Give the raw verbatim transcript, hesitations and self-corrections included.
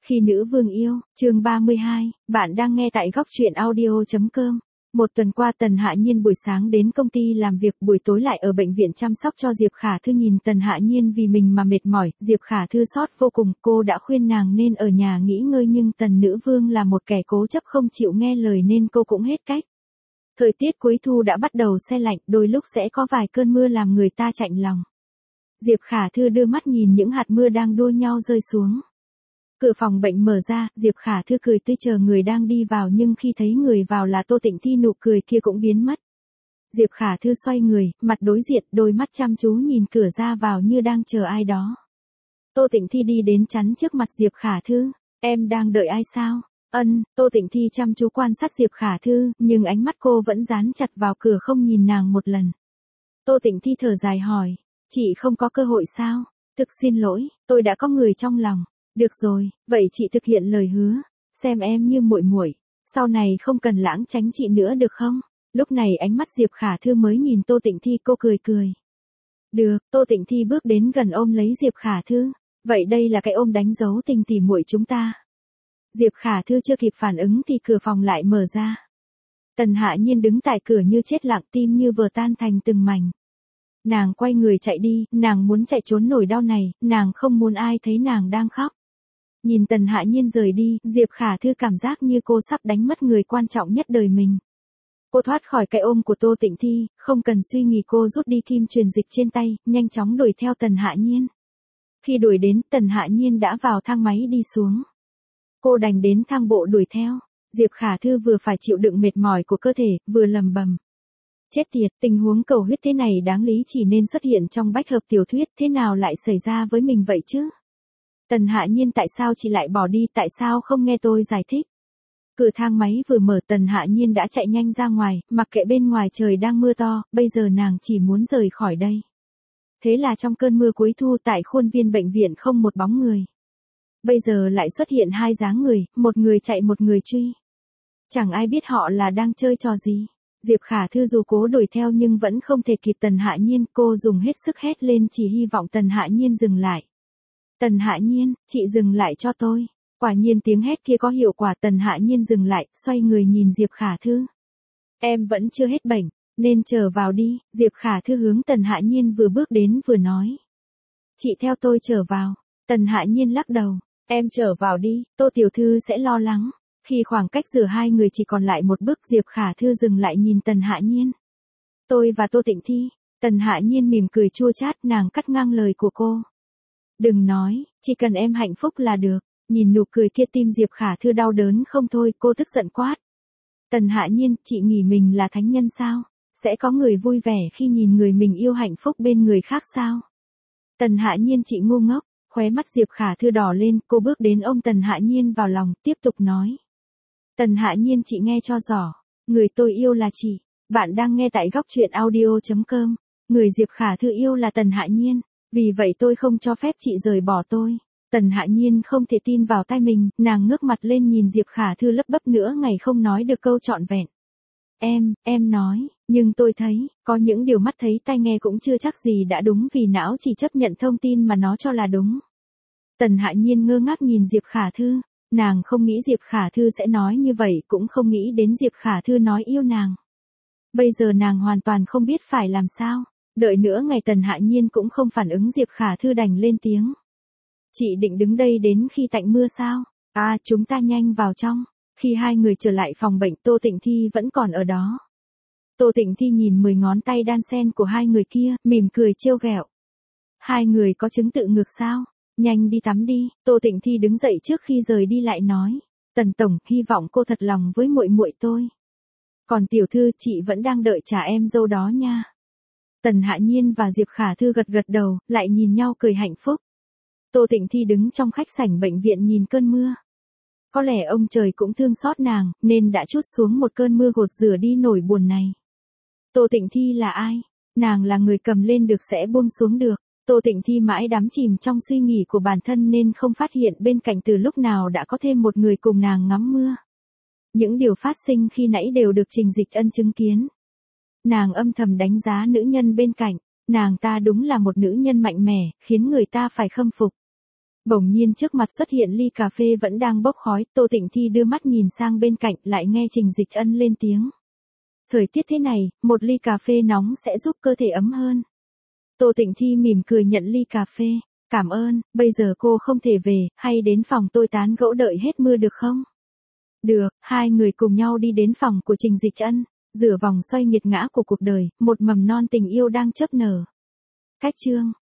Khi nữ vương yêu, chương ba mươi hai, bạn đang nghe tại góc truyện audio chấm com. Một tuần qua Tần Hạ Nhiên buổi sáng đến công ty làm việc, buổi tối lại ở bệnh viện chăm sóc cho Diệp Khả Thư. Nhìn Tần Hạ Nhiên vì mình mà mệt mỏi, Diệp Khả Thư xót vô cùng. Cô đã khuyên nàng nên ở nhà nghỉ ngơi nhưng Tần nữ vương là một kẻ cố chấp không chịu nghe lời nên cô cũng hết cách. Thời tiết cuối thu đã bắt đầu se lạnh, đôi lúc sẽ có vài cơn mưa làm người ta chạnh lòng. Diệp Khả Thư đưa mắt nhìn những hạt mưa đang đua nhau rơi xuống. Cửa phòng bệnh mở ra, Diệp Khả Thư cười tươi chờ người đang đi vào nhưng khi thấy người vào là Tô Tịnh Thi, nụ cười kia cũng biến mất. Diệp Khả Thư xoay người, mặt đối diện, đôi mắt chăm chú nhìn cửa ra vào như đang chờ ai đó. Tô Tịnh Thi đi đến chắn trước mặt Diệp Khả Thư. Em đang đợi ai sao? Ân, Tô Tịnh Thi chăm chú quan sát Diệp Khả Thư, nhưng ánh mắt cô vẫn dán chặt vào cửa không nhìn nàng một lần. Tô Tịnh Thi thở dài hỏi, chị không có cơ hội sao? Thực xin lỗi, tôi đã có người trong lòng. Được rồi, vậy chị thực hiện lời hứa, xem em như muội muội, sau này không cần lãng tránh chị nữa được không? Lúc này ánh mắt Diệp Khả Thư mới nhìn Tô Tịnh Thi, cô cười cười. Được, Tô Tịnh Thi bước đến gần ôm lấy Diệp Khả Thư. Vậy đây là cái ôm đánh dấu tình tỉ muội chúng ta. Diệp Khả Thư chưa kịp phản ứng thì cửa phòng lại mở ra. Tần Hạ Nhiên đứng tại cửa như chết lặng, tim như vừa tan thành từng mảnh. Nàng quay người chạy đi, nàng muốn chạy trốn nỗi đau này, nàng không muốn ai thấy nàng đang khóc. Nhìn Tần Hạ Nhiên rời đi, Diệp Khả Thư cảm giác như cô sắp đánh mất người quan trọng nhất đời mình. Cô thoát khỏi cái ôm của Tô Tịnh Thi, không cần suy nghĩ cô rút đi kim truyền dịch trên tay, nhanh chóng đuổi theo Tần Hạ Nhiên. Khi đuổi đến, Tần Hạ Nhiên đã vào thang máy đi xuống. Cô đành đến thang bộ đuổi theo. Diệp Khả Thư vừa phải chịu đựng mệt mỏi của cơ thể, vừa lầm bầm. Chết tiệt, tình huống cầu huyết thế này đáng lý chỉ nên xuất hiện trong bách hợp tiểu thuyết, thế nào lại xảy ra với mình vậy chứ? Tần Hạ Nhiên, tại sao chị lại bỏ đi, tại sao không nghe tôi giải thích? Cửa thang máy vừa mở, Tần Hạ Nhiên đã chạy nhanh ra ngoài, mặc kệ bên ngoài trời đang mưa to, bây giờ nàng chỉ muốn rời khỏi đây. Thế là trong cơn mưa cuối thu tại khuôn viên bệnh viện không một bóng người. Bây giờ lại xuất hiện hai dáng người, một người chạy một người truy. Chẳng ai biết họ là đang chơi trò gì. Diệp Khả Thư dù cố đuổi theo nhưng vẫn không thể kịp Tần Hạ Nhiên, cô dùng hết sức hét lên chỉ hy vọng Tần Hạ Nhiên dừng lại. Tần Hạ Nhiên, chị dừng lại cho tôi. Quả nhiên tiếng hét kia có hiệu quả, Tần Hạ Nhiên dừng lại, xoay người nhìn Diệp Khả Thư. Em vẫn chưa hết bệnh, nên chờ vào đi, Diệp Khả Thư hướng Tần Hạ Nhiên vừa bước đến vừa nói. Chị theo tôi trở vào. Tần Hạ Nhiên lắc đầu, em trở vào đi, Tô tiểu thư sẽ lo lắng. Khi khoảng cách giữa hai người chỉ còn lại một bước, Diệp Khả Thư dừng lại nhìn Tần Hạ Nhiên. Tôi và Tô Tịnh Thi. Tần Hạ Nhiên mỉm cười chua chát, nàng cắt ngang lời của cô. Đừng nói, chỉ cần em hạnh phúc là được. Nhìn nụ cười kia tim Diệp Khả Thư đau đớn không thôi, cô tức giận quát. Tần Hạ Nhiên, chị nghĩ mình là thánh nhân sao? Sẽ có người vui vẻ khi nhìn người mình yêu hạnh phúc bên người khác sao? Tần Hạ Nhiên, chị ngu ngốc. Khóe mắt Diệp Khả Thư đỏ lên, cô bước đến ôm Tần Hạ Nhiên vào lòng, tiếp tục nói. Tần Hạ Nhiên, chị nghe cho rõ, người tôi yêu là chị. Bạn đang nghe tại góc truyện audio chấm com. Người Diệp Khả Thư yêu là Tần Hạ Nhiên, vì vậy tôi không cho phép chị rời bỏ tôi. Tần Hạ Nhiên không thể tin vào tai mình, nàng ngước mặt lên nhìn Diệp Khả Thư lấp bấp nửa ngày không nói được câu trọn vẹn. Em, em nói, nhưng tôi thấy, có những điều mắt thấy tai nghe cũng chưa chắc gì đã đúng vì não chỉ chấp nhận thông tin mà nó cho là đúng. Tần Hạ Nhiên ngơ ngác nhìn Diệp Khả Thư, nàng không nghĩ Diệp Khả Thư sẽ nói như vậy, cũng không nghĩ đến Diệp Khả Thư nói yêu nàng. Bây giờ nàng hoàn toàn không biết phải làm sao, đợi nữa ngày Tần Hạ Nhiên cũng không phản ứng, Diệp Khả Thư đành lên tiếng. Chị định đứng đây đến khi tạnh mưa sao? À, chúng ta nhanh vào trong. Khi hai người trở lại phòng bệnh, Tô Tịnh Thi vẫn còn ở đó. Tô Tịnh Thi nhìn mười ngón tay đan sen của hai người kia, mỉm cười trêu ghẹo. Hai người có chứng tự ngược sao? Nhanh đi tắm đi. Tô Tịnh Thi đứng dậy trước khi rời đi lại nói. Tần tổng, hy vọng cô thật lòng với muội muội tôi. Còn tiểu thư, chị vẫn đang đợi trả em dâu đó nha. Tần Hạ Nhiên và Diệp Khả Thư gật gật đầu, lại nhìn nhau cười hạnh phúc. Tô Tịnh Thi đứng trong khách sảnh bệnh viện nhìn cơn mưa. Có lẽ ông trời cũng thương xót nàng, nên đã trút xuống một cơn mưa gột rửa đi nỗi buồn này. Tô Tịnh Thi là ai? Nàng là người cầm lên được sẽ buông xuống được. Tô Tịnh Thi mãi đắm chìm trong suy nghĩ của bản thân nên không phát hiện bên cạnh từ lúc nào đã có thêm một người cùng nàng ngắm mưa. Những điều phát sinh khi nãy đều được Trình Dịch Ân chứng kiến. Nàng âm thầm đánh giá nữ nhân bên cạnh, nàng ta đúng là một nữ nhân mạnh mẽ, khiến người ta phải khâm phục. Bỗng nhiên trước mặt xuất hiện ly cà phê vẫn đang bốc khói, Tô Tịnh Thi đưa mắt nhìn sang bên cạnh lại nghe Trình Dịch Ân lên tiếng. Thời tiết thế này, một ly cà phê nóng sẽ giúp cơ thể ấm hơn. Tô Tịnh Thi mỉm cười nhận ly cà phê. Cảm ơn, bây giờ cô không thể về, hay đến phòng tôi tán gẫu đợi hết mưa được không? Được, hai người cùng nhau đi đến phòng của Trình Dịch Ân, rửa vòng xoay nghiệt ngã của cuộc đời, một mầm non tình yêu đang chớp nở. Cách chương